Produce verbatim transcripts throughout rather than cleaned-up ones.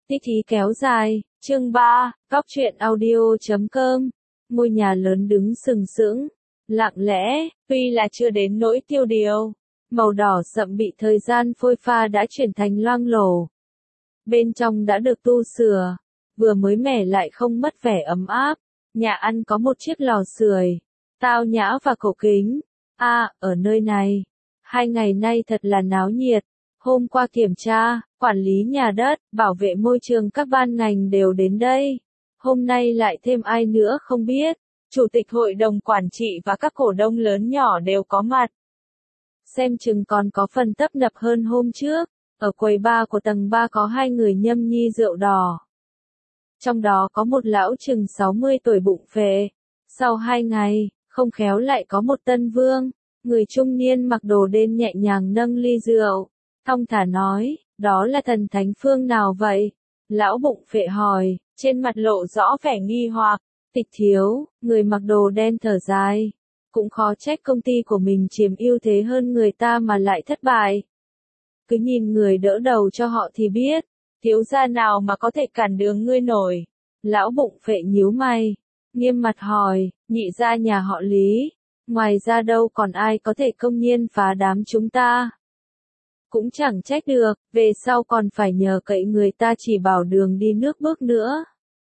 Tích ý kéo dài, chương ba, Góc truyện audio chấm com. Ngôi nhà lớn đứng sừng sững, lặng lẽ, tuy là chưa đến nỗi tiêu điều. Màu đỏ sậm bị thời gian phôi pha đã chuyển thành loang lổ. Bên trong đã được tu sửa, vừa mới mẻ lại không mất vẻ ấm áp. Nhà ăn có một chiếc lò sưởi, tao nhã và cổ kính. À, ở nơi này, hai ngày nay thật là náo nhiệt. Hôm qua kiểm tra, quản lý nhà đất, bảo vệ môi trường các ban ngành đều đến đây. Hôm nay lại thêm ai nữa không biết. Chủ tịch hội đồng quản trị và các cổ đông lớn nhỏ đều có mặt. Xem chừng còn có phần tấp nập hơn hôm trước. Ở quầy bar của tầng ba có hai người nhâm nhi rượu đỏ. Trong đó có một lão chừng sáu mươi tuổi bụng phệ. Sau hai ngày, không khéo lại có một tân vương. Người trung niên mặc đồ đen nhẹ nhàng nâng ly rượu. Thong thả nói, đó là thần thánh phương nào vậy? Lão bụng phệ hỏi, trên mặt lộ rõ vẻ nghi hoặc. Tịch thiếu, người mặc đồ đen thở dài. Cũng khó trách công ty của mình chiếm ưu thế hơn người ta mà lại thất bại. Cứ nhìn người đỡ đầu cho họ thì biết, thiếu gia nào mà có thể cản đường ngươi nổi. Lão bụng phệ nhíu mày, nghiêm mặt hỏi, nhị gia nhà họ Lý, ngoài ra đâu còn ai có thể công nhiên phá đám chúng ta. Cũng chẳng trách được, về sau còn phải nhờ cậy người ta chỉ bảo đường đi nước bước nữa.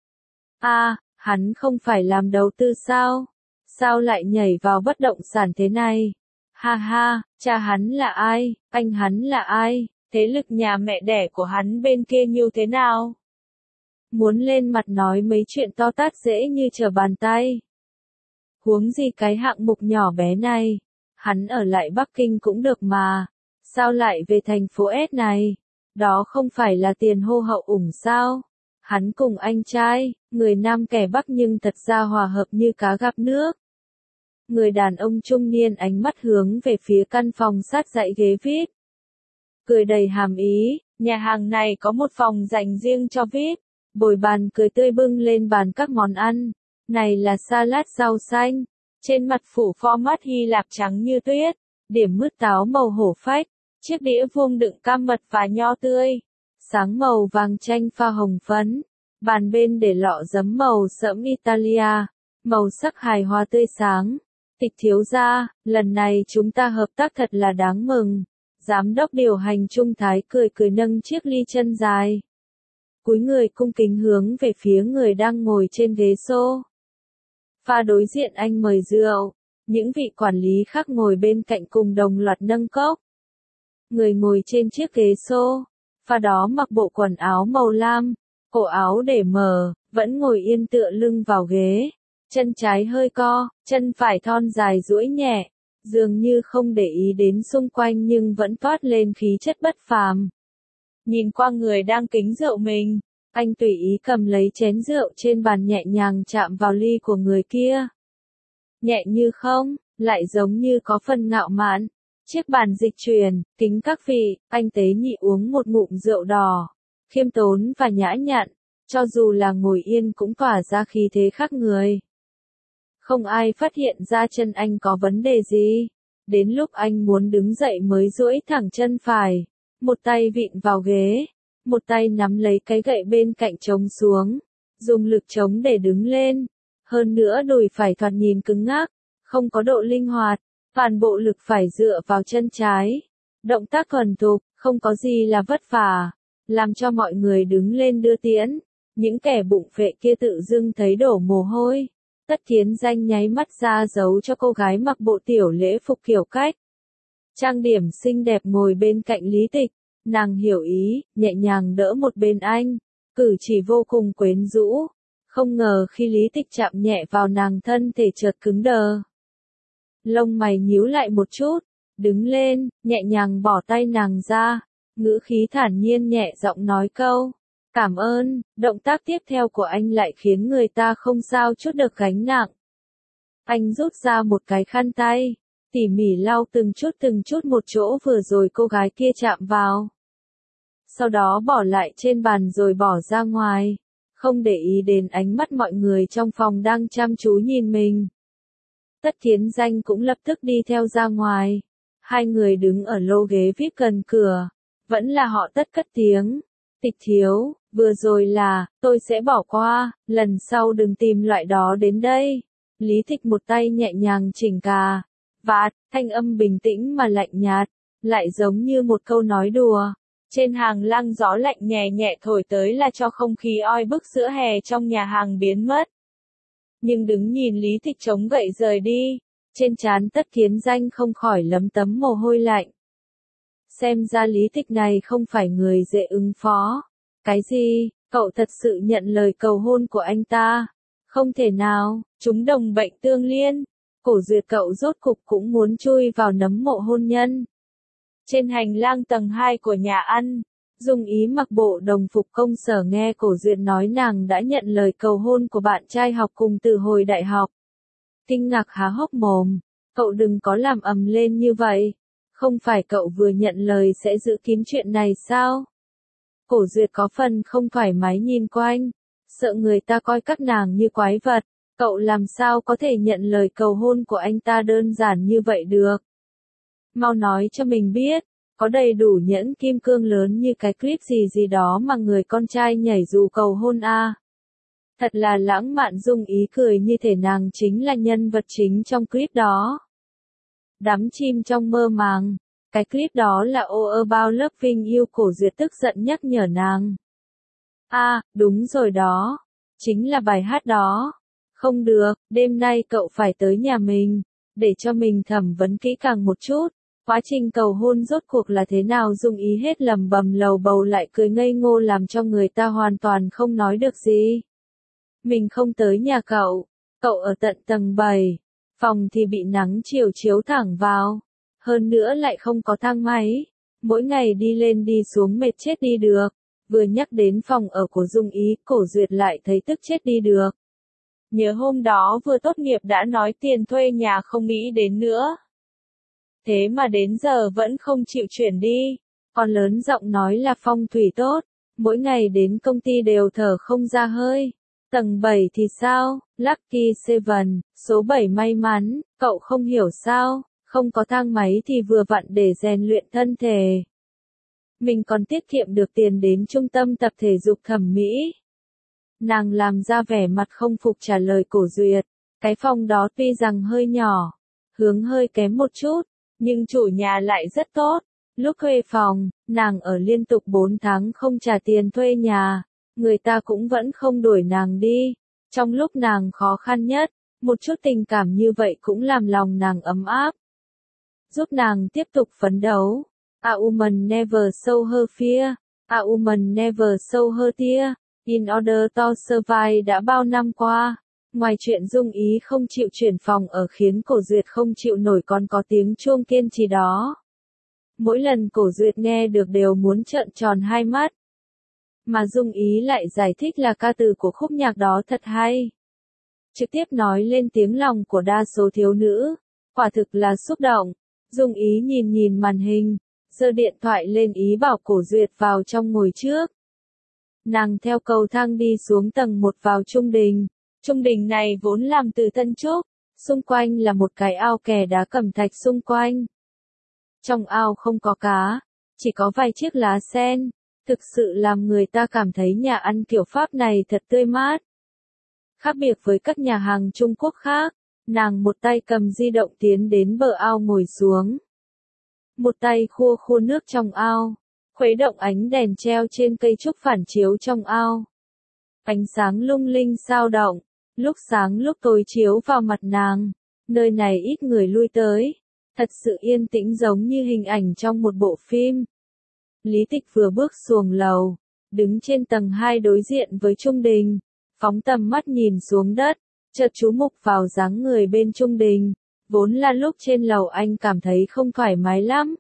À, hắn không phải làm đầu tư sao? Sao lại nhảy vào bất động sản thế này? Ha ha, cha hắn là ai, anh hắn là ai, thế lực nhà mẹ đẻ của hắn bên kia như thế nào? Muốn lên mặt nói mấy chuyện to tát dễ như trở bàn tay. Huống gì cái hạng mục nhỏ bé này, hắn ở lại Bắc Kinh cũng được mà, sao lại về thành phố S này? Đó không phải là tiền hô hậu ủng sao? Hắn cùng anh trai, người Nam kẻ Bắc nhưng thật ra hòa hợp như cá gặp nước. Người đàn ông trung niên ánh mắt hướng về phía căn phòng sát dãy ghế vê i pê. Cười đầy hàm ý, nhà hàng này có một phòng dành riêng cho vê i pê. Bồi bàn cười tươi bưng lên bàn các món ăn. Này là salad rau xanh. Trên mặt phủ format Hy Lạp trắng như tuyết. Điểm mứt táo màu hổ phách. Chiếc đĩa vuông đựng cam mật và nho tươi. Sáng màu vàng chanh pha hồng phấn. Bàn bên để lọ giấm màu sẫm Italia. Màu sắc hài hòa tươi sáng. Tịch thiếu gia, lần này chúng ta hợp tác thật là đáng mừng. Giám đốc điều hành Trung Thái cười cười nâng chiếc ly chân dài. Cúi người cung kính hướng về phía người đang ngồi trên ghế xô. Pha đối diện anh mời rượu. Những vị quản lý khác ngồi bên cạnh cùng đồng loạt nâng cốc. Người ngồi trên chiếc ghế xô. Pha đó mặc bộ quần áo màu lam. Cổ áo để mở, vẫn ngồi yên tựa lưng vào ghế. Chân trái hơi co, chân phải thon dài duỗi nhẹ, dường như không để ý đến xung quanh nhưng vẫn toát lên khí chất bất phàm. Nhìn qua người đang kính rượu mình, anh tùy ý cầm lấy chén rượu trên bàn nhẹ nhàng chạm vào ly của người kia. Nhẹ như không, lại giống như có phần ngạo mạn. Chiếc bàn dịch chuyển, kính các vị, anh tế nhị uống một ngụm rượu đỏ, khiêm tốn và nhã nhặn, cho dù là ngồi yên cũng tỏa ra khí thế khác người. Không ai phát hiện ra chân anh có vấn đề gì. Đến lúc anh muốn đứng dậy mới duỗi thẳng chân phải. Một tay vịn vào ghế. Một tay nắm lấy cái gậy bên cạnh chống xuống. Dùng lực chống để đứng lên. Hơn nữa đùi phải thoạt nhìn cứng ngắc. Không có độ linh hoạt. Toàn bộ lực phải dựa vào chân trái. Động tác thuần thục, không có gì là vất vả. Làm cho mọi người đứng lên đưa tiễn. Những kẻ bụng phệ kia tự dưng thấy đổ mồ hôi. Tất Kiến Danh nháy mắt ra dấu cho cô gái mặc bộ tiểu lễ phục kiểu cách. Trang điểm xinh đẹp ngồi bên cạnh Lý Tịch, nàng hiểu ý, nhẹ nhàng đỡ một bên anh, cử chỉ vô cùng quyến rũ. Không ngờ khi Lý Tịch chạm nhẹ vào nàng thân thể chợt cứng đờ. Lông mày nhíu lại một chút, đứng lên, nhẹ nhàng bỏ tay nàng ra, ngữ khí thản nhiên nhẹ giọng nói câu. Cảm ơn, động tác tiếp theo của anh lại khiến người ta không sao chút được gánh nặng. Anh rút ra một cái khăn tay, tỉ mỉ lau từng chút từng chút một chỗ vừa rồi cô gái kia chạm vào. Sau đó bỏ lại trên bàn rồi bỏ ra ngoài, không để ý đến ánh mắt mọi người trong phòng đang chăm chú nhìn mình. Tất Kiến Danh cũng lập tức đi theo ra ngoài. Hai người đứng ở lô ghế vê i pê gần cửa, vẫn là họ Tất cất tiếng. Tịch thiếu, vừa rồi là, tôi sẽ bỏ qua, lần sau đừng tìm loại đó đến đây. Lý Tịch một tay nhẹ nhàng chỉnh cà vạt, thanh âm bình tĩnh mà lạnh nhạt, lại giống như một câu nói đùa. Trên hàng lăng gió lạnh nhẹ nhẹ thổi tới là cho không khí oi bức giữa hè trong nhà hàng biến mất. Nhưng đứng nhìn Lý Tịch chống gậy rời đi, trên trán Tất Kiến Danh không khỏi lấm tấm mồ hôi lạnh. Xem ra Lý Tịch này không phải người dễ ứng phó. Cái gì, cậu thật sự nhận lời cầu hôn của anh ta? Không thể nào, chúng đồng bệnh tương liên. Cổ Duyệt cậu rốt cục cũng muốn chui vào nấm mộ hôn nhân. Trên hành lang tầng hai của nhà ăn, Dung Ý mặc bộ đồng phục công sở nghe Cổ Duyệt nói nàng đã nhận lời cầu hôn của bạn trai học cùng từ hồi đại học. Kinh ngạc há hốc mồm, cậu đừng có làm ầm lên như vậy. Không phải cậu vừa nhận lời sẽ giữ kín chuyện này sao? Cổ Duyệt có phần không thoải mái nhìn quanh, sợ người ta coi các nàng như quái vật. Cậu làm sao có thể nhận lời cầu hôn của anh ta đơn giản như vậy được? Mau nói cho mình biết, có đầy đủ nhẫn kim cương lớn như cái clip gì gì đó mà người con trai nhảy dù cầu hôn a. À? Thật là lãng mạn. Dung Ý cười như thể nàng chính là nhân vật chính trong clip đó. Đắm chim trong mơ màng, cái clip đó là All About Loving You. Cổ Duyệt tức giận nhắc nhở nàng. A, à, đúng rồi đó, chính là bài hát đó. Không được, đêm nay cậu phải tới nhà mình, để cho mình thẩm vấn kỹ càng một chút. Quá trình cầu hôn rốt cuộc là thế nào? Dung Ý hết lầm bầm lầu bầu lại cười ngây ngô làm cho người ta hoàn toàn không nói được gì. Mình không tới nhà cậu, cậu ở tận tầng bảy, phòng thì bị nắng chiều chiếu thẳng vào, hơn nữa lại không có thang máy, mỗi ngày đi lên đi xuống mệt chết đi được. Vừa nhắc đến phòng ở của Dung Ý, Cổ Duyệt lại thấy tức chết đi được. Nhớ hôm đó vừa tốt nghiệp đã nói tiền thuê nhà không nghĩ đến nữa. Thế mà đến giờ vẫn không chịu chuyển đi, còn lớn giọng nói là phong thủy tốt, mỗi ngày đến công ty đều thở không ra hơi. Tầng bảy thì sao? Lucky Seven, số bảy may mắn, cậu không hiểu sao, không có thang máy thì vừa vặn để rèn luyện thân thể. Mình còn tiết kiệm được tiền đến trung tâm tập thể dục thẩm mỹ. Nàng làm ra vẻ mặt không phục trả lời Cổ Duyệt, cái phòng đó tuy rằng hơi nhỏ, hướng hơi kém một chút, nhưng chủ nhà lại rất tốt. Lúc thuê phòng, nàng ở liên tục bốn tháng không trả tiền thuê nhà, người ta cũng vẫn không đuổi nàng đi. Trong lúc nàng khó khăn nhất, một chút tình cảm như vậy cũng làm lòng nàng ấm áp, giúp nàng tiếp tục phấn đấu. A woman never show her fear, a woman never show her tear, in order to survive. Đã bao năm qua, ngoài chuyện Dung Ý không chịu chuyển phòng ở khiến Cổ Duyệt không chịu nổi còn có tiếng chuông kiên trì đó. Mỗi lần Cổ Duyệt nghe được đều muốn trợn tròn hai mắt. Mà Dung Ý lại giải thích là ca từ của khúc nhạc đó thật hay. Trực tiếp nói lên tiếng lòng của đa số thiếu nữ, quả thực là xúc động. Dung Ý nhìn nhìn màn hình, giơ điện thoại lên ý bảo Cổ Duyệt vào trong ngồi trước. Nàng theo cầu thang đi xuống tầng một vào trung đình. Trung đình này vốn làm từ tân trúc, xung quanh là một cái ao kè đá cẩm thạch xung quanh. Trong ao không có cá, chỉ có vài chiếc lá sen, thực sự làm người ta cảm thấy nhà ăn kiểu Pháp này thật tươi mát. Khác biệt với các nhà hàng Trung Quốc khác, nàng một tay cầm di động tiến đến bờ ao ngồi xuống. Một tay khua khua nước trong ao, khuấy động ánh đèn treo trên cây trúc phản chiếu trong ao. Ánh sáng lung linh sao động, lúc sáng lúc tối chiếu vào mặt nàng, nơi này ít người lui tới, thật sự yên tĩnh giống như hình ảnh trong một bộ phim. Lý Tịch vừa bước xuồng lầu, đứng trên tầng hai đối diện với trung đình, phóng tầm mắt nhìn xuống đất, chợt chú mục vào dáng người bên trung đình, vốn là lúc trên lầu anh cảm thấy không thoải mái lắm.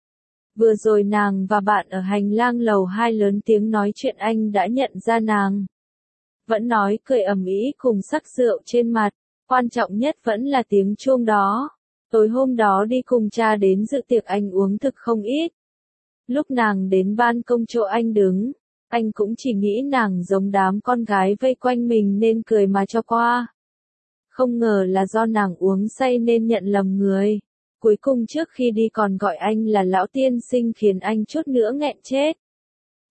Vừa rồi nàng và bạn ở hành lang lầu hai lớn tiếng nói chuyện anh đã nhận ra nàng. Vẫn nói cười ầm ĩ cùng sắc rượu trên mặt, quan trọng nhất vẫn là tiếng chuông đó. Tối hôm đó đi cùng cha đến dự tiệc anh uống thực không ít. Lúc nàng đến ban công chỗ anh đứng, anh cũng chỉ nghĩ nàng giống đám con gái vây quanh mình nên cười mà cho qua. Không ngờ là do nàng uống say nên nhận lầm người. Cuối cùng trước khi đi còn gọi anh là lão tiên sinh khiến anh chút nữa nghẹn chết.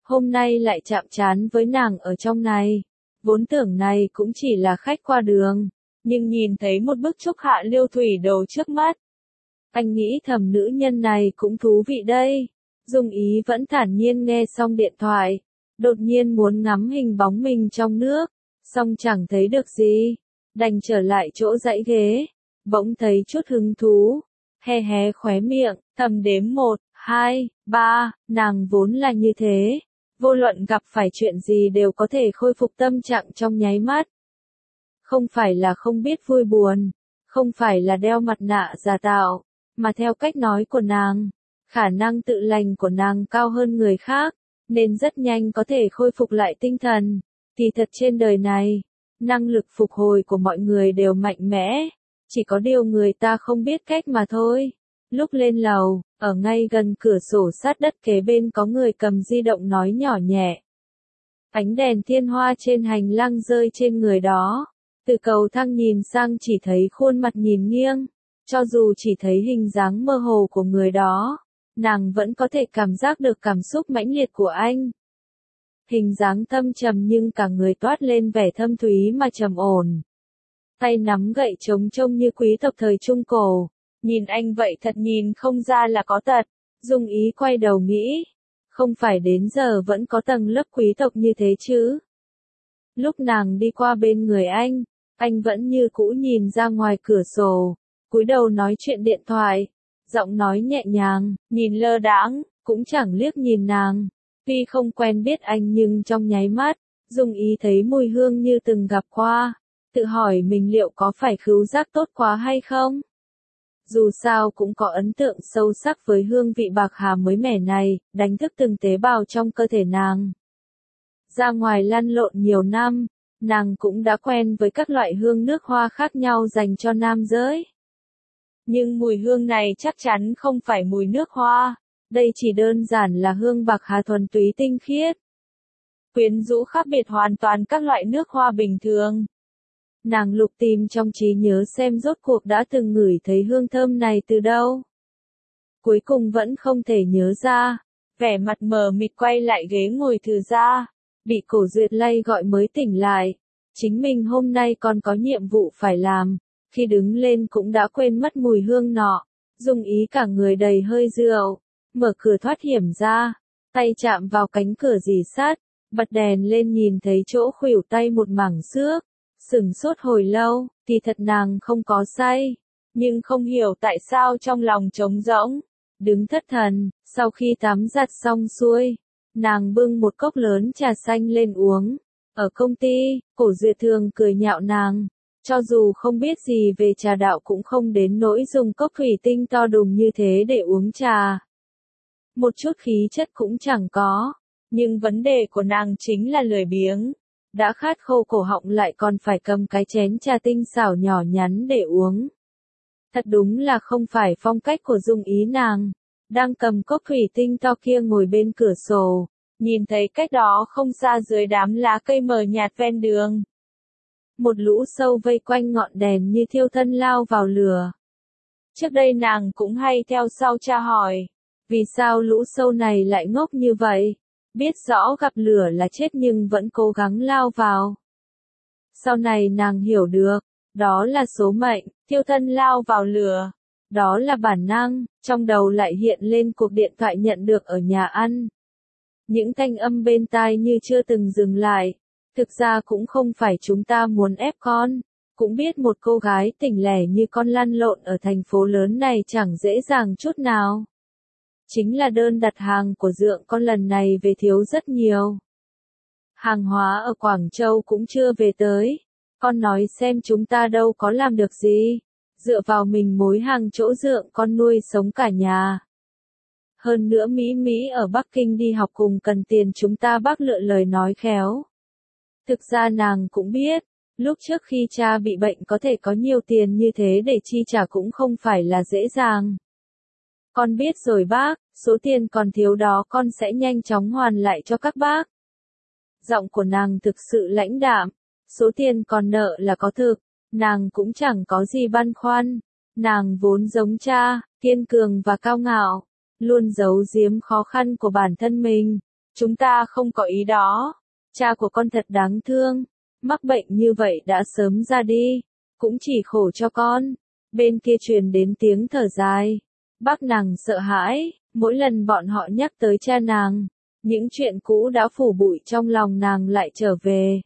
hôm nay lại chạm trán với nàng ở trong này. Vốn tưởng này cũng chỉ là khách qua đường, nhưng nhìn thấy một bức trúc hạ lưu thủy đồ trước mắt. Anh nghĩ thầm nữ nhân này cũng thú vị đây. Dung Ý vẫn thản nhiên nghe xong điện thoại, đột nhiên muốn ngắm hình bóng mình trong nước, xong chẳng thấy được gì, đành trở lại chỗ dãy ghế, bỗng thấy chút hứng thú, hé hé khóe miệng, thầm đếm một, hai, ba, nàng vốn là như thế, vô luận gặp phải chuyện gì đều có thể khôi phục tâm trạng trong nháy mắt. Không phải là không biết vui buồn, không phải là đeo mặt nạ giả tạo, mà theo cách nói của nàng, khả năng tự lành của nàng cao hơn người khác, nên rất nhanh có thể khôi phục lại tinh thần. Thì thật trên đời này, năng lực phục hồi của mọi người đều mạnh mẽ, chỉ có điều người ta không biết cách mà thôi. Lúc lên lầu, ở ngay gần cửa sổ sát đất kế bên có người cầm di động nói nhỏ nhẹ. Ánh đèn thiên hoa trên hành lang rơi trên người đó. Từ cầu thang nhìn sang chỉ thấy khuôn mặt nhìn nghiêng. Cho dù chỉ thấy hình dáng mơ hồ của người đó, nàng vẫn có thể cảm giác được cảm xúc mãnh liệt của anh. Hình dáng thâm trầm nhưng cả người toát lên vẻ thâm thúy mà trầm ổn. Tay nắm gậy trống trông như quý tộc thời Trung Cổ. Nhìn anh vậy thật nhìn không ra là có tật. Dung Ý quay đầu nghĩ. Không phải đến giờ vẫn có tầng lớp quý tộc như thế chứ. Lúc nàng đi qua bên người anh, anh vẫn như cũ nhìn ra ngoài cửa sổ, cúi đầu nói chuyện điện thoại. Giọng nói nhẹ nhàng, nhìn lơ đãng, cũng chẳng liếc nhìn nàng. Tuy không quen biết anh nhưng trong nháy mắt, Dung Ý thấy mùi hương như từng gặp qua. Tự hỏi mình liệu có phải khứu giác tốt quá hay không? Dù sao cũng có ấn tượng sâu sắc với hương vị bạc hà mới mẻ này, đánh thức từng tế bào trong cơ thể nàng. Ra ngoài lăn lộn nhiều năm, nàng cũng đã quen với các loại hương nước hoa khác nhau dành cho nam giới. Nhưng mùi hương này chắc chắn không phải mùi nước hoa, đây chỉ đơn giản là hương bạc hà thuần túy tinh khiết. Quyến rũ khác biệt hoàn toàn các loại nước hoa bình thường. Nàng lục tìm trong trí nhớ xem rốt cuộc đã từng ngửi thấy hương thơm này từ đâu. Cuối cùng vẫn không thể nhớ ra, vẻ mặt mờ mịt quay lại ghế ngồi thử ra, bị Cổ Duyệt lay gọi mới tỉnh lại. Chính mình hôm nay còn có nhiệm vụ phải làm, khi đứng lên cũng đã quên mất mùi hương nọ. Dung Ý cả người đầy hơi rượu, mở cửa thoát hiểm ra, tay chạm vào cánh cửa rỉ sắt, bật đèn lên nhìn thấy chỗ khuỷu tay một mảng xước. Sửng sốt hồi lâu, thì thật nàng không có say, nhưng không hiểu tại sao trong lòng trống rỗng, đứng thất thần. Sau khi tắm giặt xong xuôi, nàng bưng một cốc lớn trà xanh lên uống. Ở công ty, Cổ Duyệt thường cười nhạo nàng, cho dù không biết gì về trà đạo cũng không đến nỗi dùng cốc thủy tinh to đùng như thế để uống trà. Một chút khí chất cũng chẳng có, nhưng vấn đề của nàng chính là lười biếng. Đã khát khô cổ họng lại còn phải cầm cái chén trà tinh xảo nhỏ nhắn để uống. Thật đúng là không phải phong cách của Dung Ý nàng. Đang cầm cốc thủy tinh to kia ngồi bên cửa sổ, nhìn thấy cách đó không xa dưới đám lá cây mờ nhạt ven đường. Một lũ sâu vây quanh ngọn đèn như thiêu thân lao vào lửa. Trước đây nàng cũng hay theo sau tra hỏi, vì sao lũ sâu này lại ngốc như vậy? Biết rõ gặp lửa là chết nhưng vẫn cố gắng lao vào. Sau này nàng hiểu được, đó là số mệnh, thiêu thân lao vào lửa. Đó là bản năng, trong đầu lại hiện lên cuộc điện thoại nhận được ở nhà ăn. Những thanh âm bên tai như chưa từng dừng lại. Thực ra cũng không phải chúng ta muốn ép con. Cũng biết một cô gái tỉnh lẻ như con lăn lộn ở thành phố lớn này chẳng dễ dàng chút nào. Chính là đơn đặt hàng của dượng con lần này về thiếu rất nhiều. Hàng hóa ở Quảng Châu cũng chưa về tới. Con nói xem chúng ta đâu có làm được gì. Dựa vào mình mối hàng chỗ dượng con nuôi sống cả nhà. Hơn nữa Mỹ Mỹ ở Bắc Kinh đi học cùng cần tiền chúng ta bác lựa lời nói khéo. Thực ra nàng cũng biết, lúc trước khi cha bị bệnh có thể có nhiều tiền như thế để chi trả cũng không phải là dễ dàng. Con biết rồi bác, số tiền còn thiếu đó con sẽ nhanh chóng hoàn lại cho các bác. Giọng của nàng thực sự lãnh đạm, số tiền còn nợ là có thực, nàng cũng chẳng có gì băn khoăn. Nàng vốn giống cha, kiên cường và cao ngạo, luôn giấu giếm khó khăn của bản thân mình. chúng ta không có ý đó. Cha của con thật đáng thương, mắc bệnh như vậy đã sớm ra đi, cũng chỉ khổ cho con. Bên kia truyền đến tiếng thở dài. Bác nàng sợ hãi, mỗi lần bọn họ nhắc tới cha nàng, những chuyện cũ đã phủ bụi trong lòng nàng lại trở về.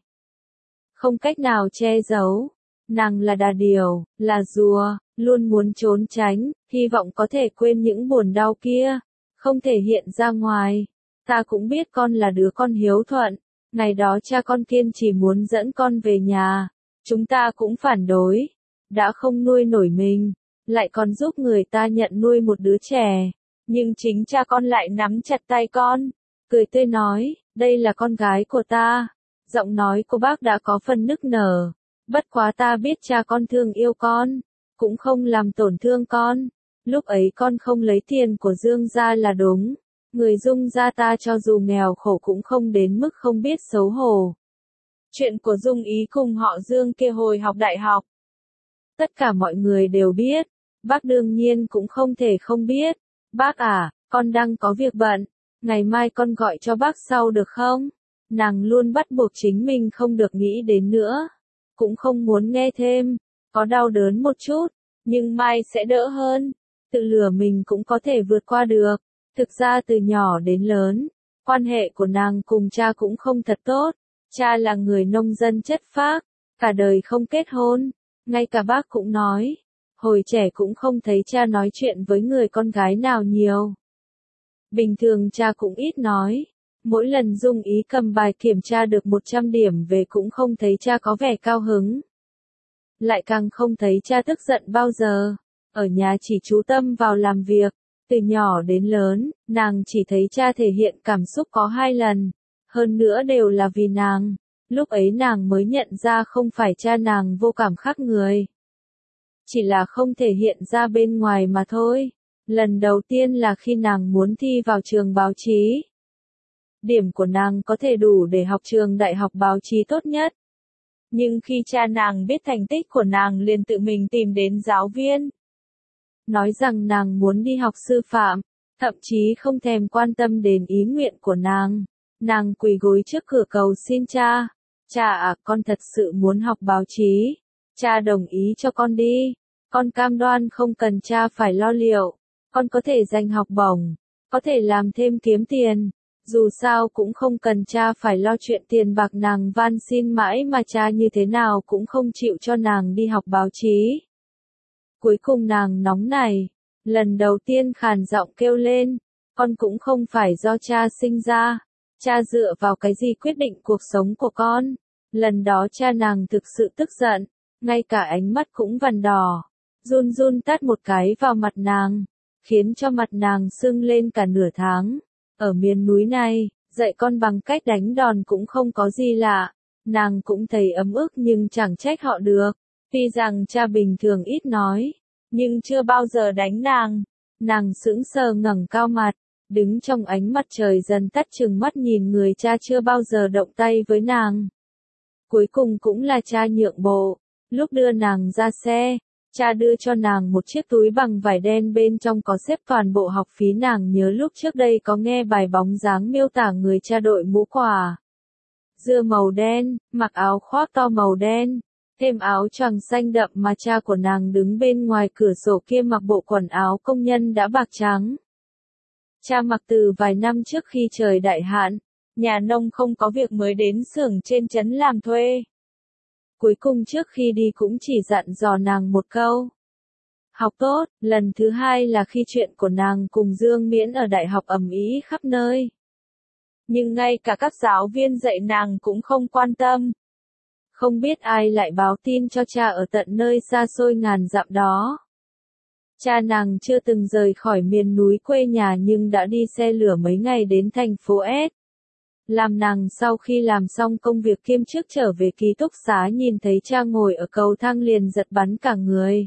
Không cách nào che giấu, nàng là đà điểu, là rùa, luôn muốn trốn tránh, hy vọng có thể quên những buồn đau kia, không thể hiện ra ngoài. Ta cũng biết con là đứa con hiếu thuận, ngày đó cha con kiên trì muốn dẫn con về nhà, chúng ta cũng phản đối, đã không nuôi nổi mình, lại còn giúp người ta nhận nuôi một đứa trẻ, nhưng chính cha con lại nắm chặt tay con, cười tươi nói, đây là con gái của ta. Giọng nói của bác đã có phần nức nở, bất quá ta biết cha con thương yêu con, cũng không làm tổn thương con, lúc ấy con không lấy tiền của Dương gia là đúng, người Dung gia ta cho dù nghèo khổ cũng không đến mức không biết xấu hổ. Chuyện của Dung Ý cùng họ Dương kia hồi học đại học, tất cả mọi người đều biết, bác đương nhiên cũng không thể không biết. Bác à, con đang có việc bận, ngày mai con gọi cho bác sau được không? Nàng luôn bắt buộc chính mình không được nghĩ đến nữa, cũng không muốn nghe thêm, có đau đớn một chút, nhưng mai sẽ đỡ hơn, tự lừa mình cũng có thể vượt qua được. Thực ra từ nhỏ đến lớn, quan hệ của nàng cùng cha cũng không thật tốt, cha là người nông dân chất phác, cả đời không kết hôn, ngay cả bác cũng nói, hồi trẻ cũng không thấy cha nói chuyện với người con gái nào nhiều. Bình thường cha cũng ít nói. Mỗi lần Dung Ý cầm bài kiểm tra được một trăm điểm về cũng không thấy cha có vẻ cao hứng. Lại càng không thấy cha tức giận bao giờ. Ở nhà chỉ chú tâm vào làm việc. Từ nhỏ đến lớn, nàng chỉ thấy cha thể hiện cảm xúc có hai lần. Hơn nữa đều là vì nàng. Lúc ấy nàng mới nhận ra không phải cha nàng vô cảm khác người. Chỉ là không thể hiện ra bên ngoài mà thôi. Lần đầu tiên là khi nàng muốn thi vào trường báo chí. Điểm của nàng có thể đủ để học trường đại học báo chí tốt nhất. Nhưng khi cha nàng biết thành tích của nàng liền tự mình tìm đến giáo viên. Nói rằng nàng muốn đi học sư phạm, thậm chí không thèm quan tâm đến ý nguyện của nàng. Nàng quỳ gối trước cửa cầu xin cha. Cha à, con thật sự muốn học báo chí. Cha đồng ý cho con đi. Con cam đoan không cần cha phải lo liệu. Con có thể giành học bổng. Có thể làm thêm kiếm tiền. Dù sao cũng không cần cha phải lo chuyện tiền bạc, nàng van xin mãi mà cha như thế nào cũng không chịu cho nàng đi học báo chí. Cuối cùng nàng nóng này, lần đầu tiên khàn giọng kêu lên, con cũng không phải do cha sinh ra, cha dựa vào cái gì quyết định cuộc sống của con. Lần đó cha nàng thực sự tức giận, ngay cả ánh mắt cũng vằn đỏ, run run tát một cái vào mặt nàng, khiến cho mặt nàng sưng lên cả nửa tháng. Ở miền núi này, dạy con bằng cách đánh đòn cũng không có gì lạ, nàng cũng thấy ấm ức nhưng chẳng trách họ được. Tuy rằng cha bình thường ít nói, nhưng chưa bao giờ đánh nàng. Nàng sững sờ ngẩng cao mặt, đứng trong ánh mặt trời dần tắt chừng mắt nhìn người cha chưa bao giờ động tay với nàng. Cuối cùng cũng là cha nhượng bộ, lúc đưa nàng ra xe. Cha đưa cho nàng một chiếc túi bằng vải đen, bên trong có xếp toàn bộ học phí. Nàng nhớ lúc trước đây có nghe bài bóng dáng miêu tả người cha đội mũ quả dưa màu đen, mặc áo khoác to màu đen, thêm áo choàng xanh đậm, mà cha của nàng đứng bên ngoài cửa sổ kia mặc bộ quần áo công nhân đã bạc trắng. Cha mặc từ vài năm trước khi trời đại hạn, nhà nông không có việc mới đến xưởng trên trấn làm thuê. Cuối cùng trước khi đi cũng chỉ dặn dò nàng một câu. Học tốt. Lần thứ hai là khi chuyện của nàng cùng Dương Miễn ở đại học ầm ĩ khắp nơi. Nhưng ngay cả các giáo viên dạy nàng cũng không quan tâm. Không biết ai lại báo tin cho cha ở tận nơi xa xôi ngàn dặm đó. Cha nàng chưa từng rời khỏi miền núi quê nhà nhưng đã đi xe lửa mấy ngày đến thành phố S. Làm nàng sau khi làm xong công việc kiêm chức trở về ký túc xá, nhìn thấy cha ngồi ở cầu thang liền giật bắn cả người.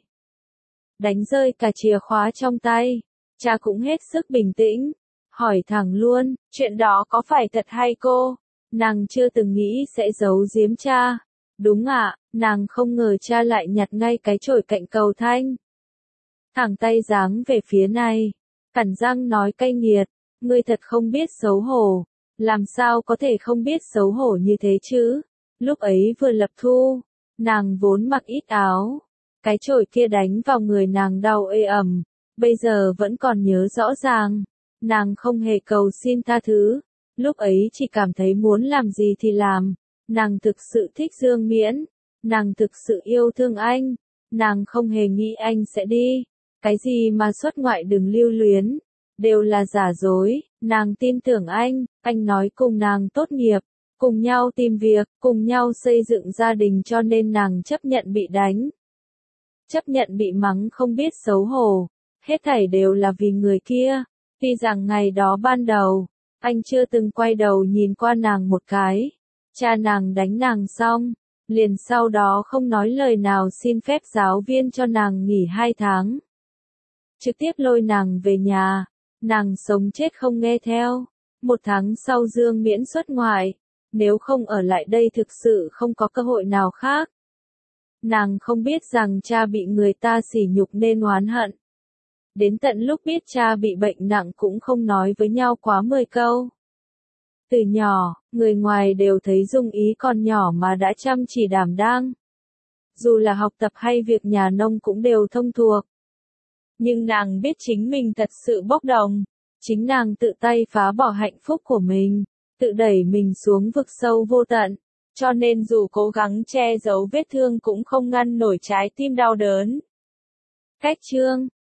Đánh rơi cả chìa khóa trong tay. Cha cũng hết sức bình tĩnh. Hỏi thẳng luôn, chuyện đó có phải thật hay cô? Nàng chưa từng nghĩ sẽ giấu giếm cha. Đúng ạ, nàng không ngờ cha lại nhặt ngay cái chổi cạnh cầu thang. Thẳng tay giáng về phía này. Cắn răng nói cay nghiệt, ngươi thật không biết xấu hổ. Làm sao có thể không biết xấu hổ như thế chứ? Lúc ấy vừa lập thu, nàng vốn mặc ít áo. Cái chổi kia đánh vào người nàng đau ê ẩm, bây giờ vẫn còn nhớ rõ ràng. Nàng không hề cầu xin tha thứ, lúc ấy chỉ cảm thấy muốn làm gì thì làm. Nàng thực sự thích Dương Miễn, nàng thực sự yêu thương anh, nàng không hề nghĩ anh sẽ đi. Cái gì mà xuất ngoại đừng lưu luyến, đều là giả dối, nàng tin tưởng anh, anh nói cùng nàng tốt nghiệp, cùng nhau tìm việc, cùng nhau xây dựng gia đình cho nên nàng chấp nhận bị đánh. Chấp nhận bị mắng không biết xấu hổ, hết thảy đều là vì người kia. Tuy rằng ngày đó ban đầu, anh chưa từng quay đầu nhìn qua nàng một cái. Cha nàng đánh nàng xong, liền sau đó không nói lời nào xin phép giáo viên cho nàng nghỉ hai tháng. Trực tiếp lôi nàng về nhà, nàng sống chết không nghe theo. Một tháng sau Dương Miễn xuất ngoại, nếu không ở lại đây thực sự không có cơ hội nào khác. Nàng không biết rằng cha bị người ta sỉ nhục nên oán hận. Đến tận lúc biết cha bị bệnh nặng cũng không nói với nhau quá mười câu. Từ nhỏ, người ngoài đều thấy Dung Ý còn nhỏ mà đã chăm chỉ đảm đang. Dù là học tập hay việc nhà nông cũng đều thông thuộc. Nhưng nàng biết chính mình thật sự bốc đồng. Chính nàng tự tay phá bỏ hạnh phúc của mình, tự đẩy mình xuống vực sâu vô tận. Cho nên dù cố gắng che giấu vết thương cũng không ngăn nổi trái tim đau đớn. Cách chương